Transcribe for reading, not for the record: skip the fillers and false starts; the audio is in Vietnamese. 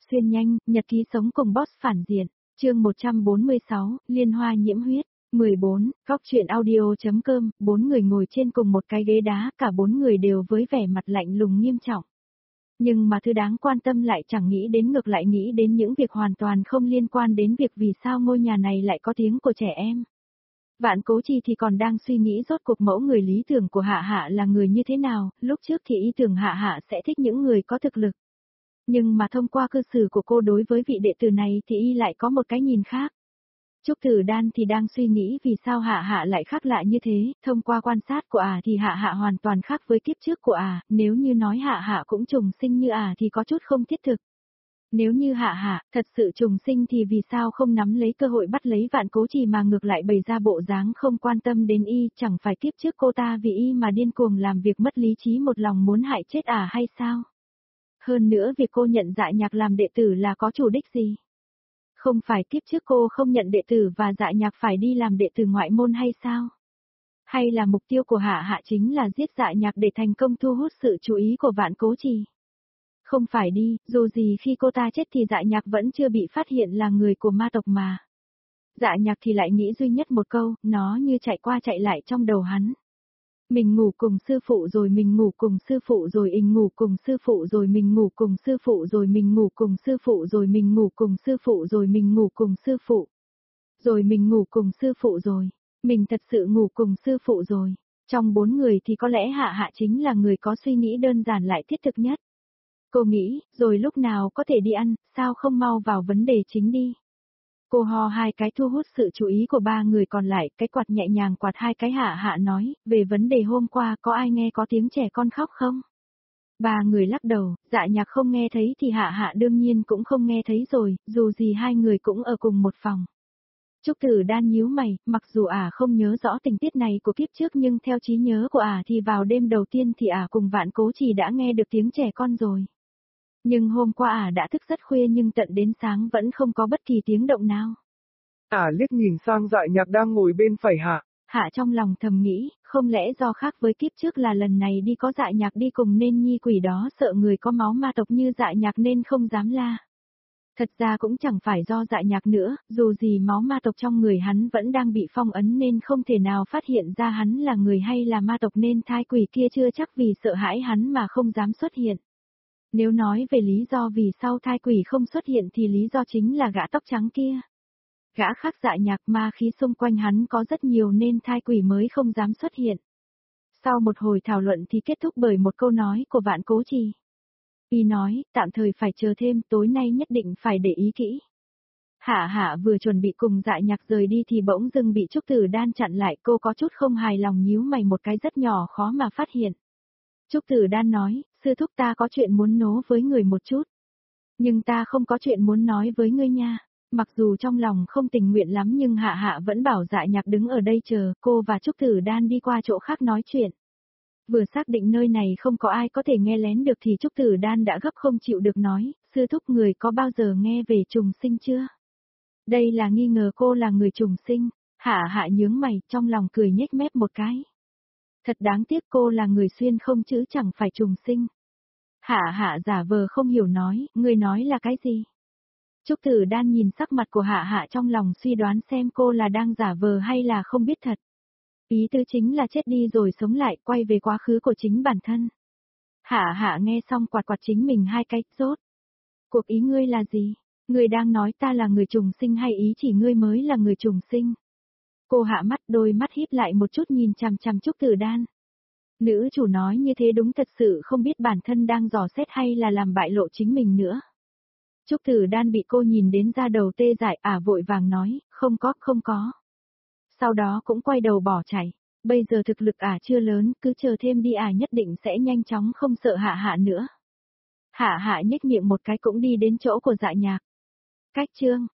Xuyên nhanh, nhật ký sống cùng boss phản diện. Chương 146, Liên hoa nhiễm huyết. 14, góc truyện audio.com, 4 người ngồi trên cùng một cái ghế đá, cả 4 người đều với vẻ mặt lạnh lùng nghiêm trọng. Nhưng mà thứ đáng quan tâm lại chẳng nghĩ đến, ngược lại nghĩ đến những việc hoàn toàn không liên quan đến việc vì sao ngôi nhà này lại có tiếng của trẻ em. Vạn Cố Chi thì còn đang suy nghĩ rốt cuộc mẫu người lý tưởng của Hạ Hạ là người như thế nào, lúc trước thì ý tưởng Hạ Hạ sẽ thích những người có thực lực. Nhưng mà thông qua cư xử của cô đối với vị đệ tử này thì y lại có một cái nhìn khác. Trúc Tử Đan thì đang suy nghĩ vì sao Hạ Hạ lại khác lạ như thế, thông qua quan sát của thì Hạ Hạ hoàn toàn khác với kiếp trước của nếu như nói Hạ Hạ cũng trùng sinh như thì có chút không thiết thực. Nếu như Hạ Hạ thật sự trùng sinh thì vì sao không nắm lấy cơ hội bắt lấy Vạn Cố Trì mà ngược lại bày ra bộ dáng không quan tâm đến y, chẳng phải kiếp trước cô ta vì y mà điên cuồng làm việc mất lý trí một lòng muốn hại chết hay sao? Hơn nữa việc cô nhận Dạ Nhạc làm đệ tử là có chủ đích gì? Không phải kiếp trước cô không nhận đệ tử và Dạ Nhạc phải đi làm đệ tử ngoại môn hay sao? Hay là mục tiêu của Hạ Hạ chính là giết Dạ Nhạc để thành công thu hút sự chú ý của Vạn Cố Trì? Không phải đi, dù gì khi cô ta chết thì Dạ Nhạc vẫn chưa bị phát hiện là người của ma tộc mà. Dạ Nhạc thì lại nghĩ duy nhất một câu, nó như chạy qua chạy lại trong đầu hắn. Mình ngủ cùng sư phụ rồi mình ngủ cùng sư phụ rồi mình ngủ cùng sư phụ rồi mình ngủ cùng sư phụ rồi mình ngủ cùng sư phụ rồi mình ngủ cùng sư phụ rồi mình ngủ cùng sư phụ. Rồi mình ngủ cùng sư phụ rồi, mình thật sự ngủ cùng sư phụ rồi. Trong 4 người thì có lẽ Hạ Hạ chính là người có suy nghĩ đơn giản lại thiết thực nhất. Cô nghĩ, rồi lúc nào có thể đi ăn, sao không mau vào vấn đề chính đi. Cô ho 2 cái thu hút sự chú ý của 3 người còn lại, cái quạt nhẹ nhàng quạt 2 cái. Hạ Hạ nói, về vấn đề hôm qua có ai nghe có tiếng trẻ con khóc không? 3 người lắc đầu, Dạ Nhạc không nghe thấy thì Hạ Hạ đương nhiên cũng không nghe thấy rồi, dù gì 2 người cũng ở cùng một phòng. Trúc Tử Đan nhíu mày, mặc dù không nhớ rõ tình tiết này của kiếp trước nhưng theo trí nhớ của thì vào đêm đầu tiên thì cùng Vạn Cố Trì đã nghe được tiếng trẻ con rồi. Nhưng hôm qua đã thức rất khuya nhưng tận đến sáng vẫn không có bất kỳ tiếng động nào. Liếc nhìn sang Dạ Nhạc đang ngồi bên phải Hạ. Hạ trong lòng thầm nghĩ, không lẽ do khác với kiếp trước là lần này đi có Dạ Nhạc đi cùng nên nhi quỷ đó sợ người có máu ma tộc như Dạ Nhạc nên không dám la. Thật ra cũng chẳng phải do Dạ Nhạc nữa, dù gì máu ma tộc trong người hắn vẫn đang bị phong ấn nên không thể nào phát hiện ra hắn là người hay là ma tộc nên thai quỷ kia chưa chắc vì sợ hãi hắn mà không dám xuất hiện. Nếu nói về lý do vì sao thai quỷ không xuất hiện thì lý do chính là gã tóc trắng kia. Gã khác Dạ Nhạc ma khí xung quanh hắn có rất nhiều nên thai quỷ mới không dám xuất hiện. Sau một hồi thảo luận thì kết thúc bởi một câu nói của Vạn Cố Trì. Y nói, tạm thời phải chờ thêm, tối nay nhất định phải để ý kỹ. Hạ Hạ vừa chuẩn bị cùng Dạ Nhạc rời đi thì bỗng dưng bị Trúc Tử Đan chặn lại, cô có chút không hài lòng nhíu mày một cái rất nhỏ khó mà phát hiện. Trúc Tử Đan nói, sư thúc ta có chuyện muốn nố với người một chút. Nhưng ta không có chuyện muốn nói với ngươi nha. Mặc dù trong lòng không tình nguyện lắm nhưng Hạ Hạ vẫn bảo Dạ Nhạc đứng ở đây chờ, cô và Trúc Tử Đan đi qua chỗ khác nói chuyện. Vừa xác định nơi này không có ai có thể nghe lén được thì Trúc Tử Đan đã gấp không chịu được nói, sư thúc người có bao giờ nghe về trùng sinh chưa? Đây là nghi ngờ cô là người trùng sinh. Hạ Hạ nhướng mày, trong lòng cười nhếch mép một cái. Thật đáng tiếc cô là người xuyên không chứ chẳng phải trùng sinh. Hạ Hạ giả vờ không hiểu nói, người nói là cái gì? Trúc Tử Đan nhìn sắc mặt của Hạ Hạ trong lòng suy đoán xem cô là đang giả vờ hay là không biết thật. Ý tứ chính là chết đi rồi sống lại, quay về quá khứ của chính bản thân. Hạ Hạ nghe xong quạt quạt chính mình 2 cái, rốt. Cuộc ý ngươi là gì? Ngươi đang nói ta là người trùng sinh hay ý chỉ ngươi mới là người trùng sinh? Cô hạ mắt, đôi mắt híp lại một chút nhìn chằm chằm Trúc Tử Đan. Nữ chủ nói như thế đúng thật sự không biết bản thân đang dò xét hay là làm bại lộ chính mình nữa. Trúc Tử Đan bị cô nhìn đến da đầu tê dại, vội vàng nói, không có. Sau đó cũng quay đầu bỏ chạy. Bây giờ thực lực chưa lớn, cứ chờ thêm đi nhất định sẽ nhanh chóng không sợ Hạ Hạ nữa. Hạ Hạ nhếch miệng một cái cũng đi đến chỗ của Dạ Nhạc. Cách chương